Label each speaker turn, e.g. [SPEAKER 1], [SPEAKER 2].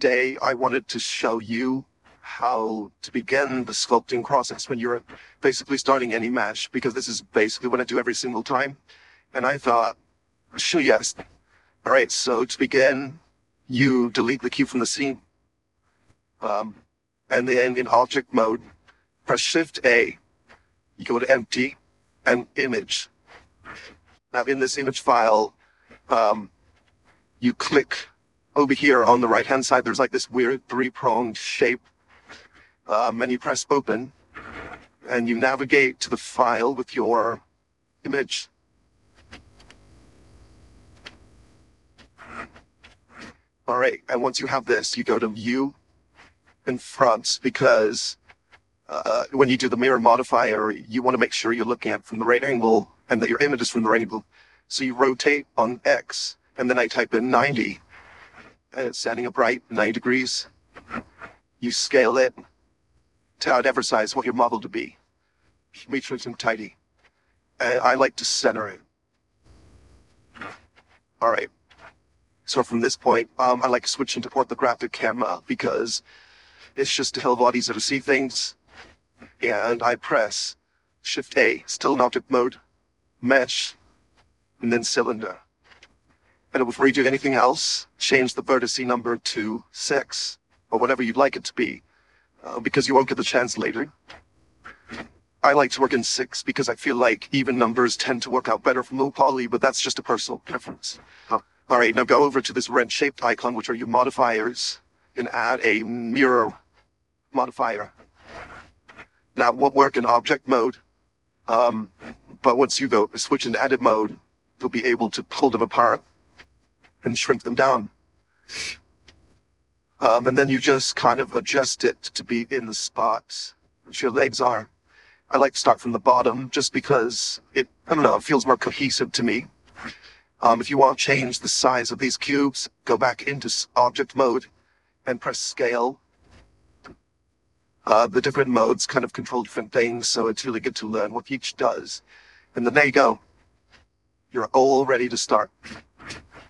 [SPEAKER 1] today I wanted to show you how to begin the sculpting process when you're basically starting any mesh, because this is basically what I do every single time. And I thought, sure, yes. All right, so to begin, you delete the cube from the scene. And then in object mode, press Shift A. You go to empty and image. Now in this image file, you click over here on the right hand side. There's like this weird three-pronged shape. And you press open and you navigate to the file with your image. All right, and once you have this, you go to view in front, because when you do the mirror modifier, you want to make sure you're looking at it from the right angle and that your image is from the right angle. So you rotate on X, and then I type in 90, and it's setting up right 90 degrees. You scale it to whatever size want your model to be. Make sure it's tidy. And I like to center it. All right. So from this point, I like switching to orthographic camera because it's just a hell of a lot easier to see things. And I press Shift A, still in object mode, mesh, and then cylinder. And before you do anything else, change the vertex number to 6 or whatever you'd like it to be, because you won't get the chance later. I like to work in 6 because I feel like even numbers tend to work out better from low poly, but that's just a personal preference. All right, now go over to this red-shaped icon, which are your modifiers, and add a mirror modifier. Now, it won't work in object mode, but once you go switch into edit mode, you'll be able to pull them apart and shrink them down. And then you just kind of adjust it to be in the spots which your legs are. I like to start from the bottom just because it feels more cohesive to me. If you want to change the size of these cubes, go back into object mode and press scale. The different modes kind of control different things, so it's really good to learn what each does. And then there you go. You're all ready to start.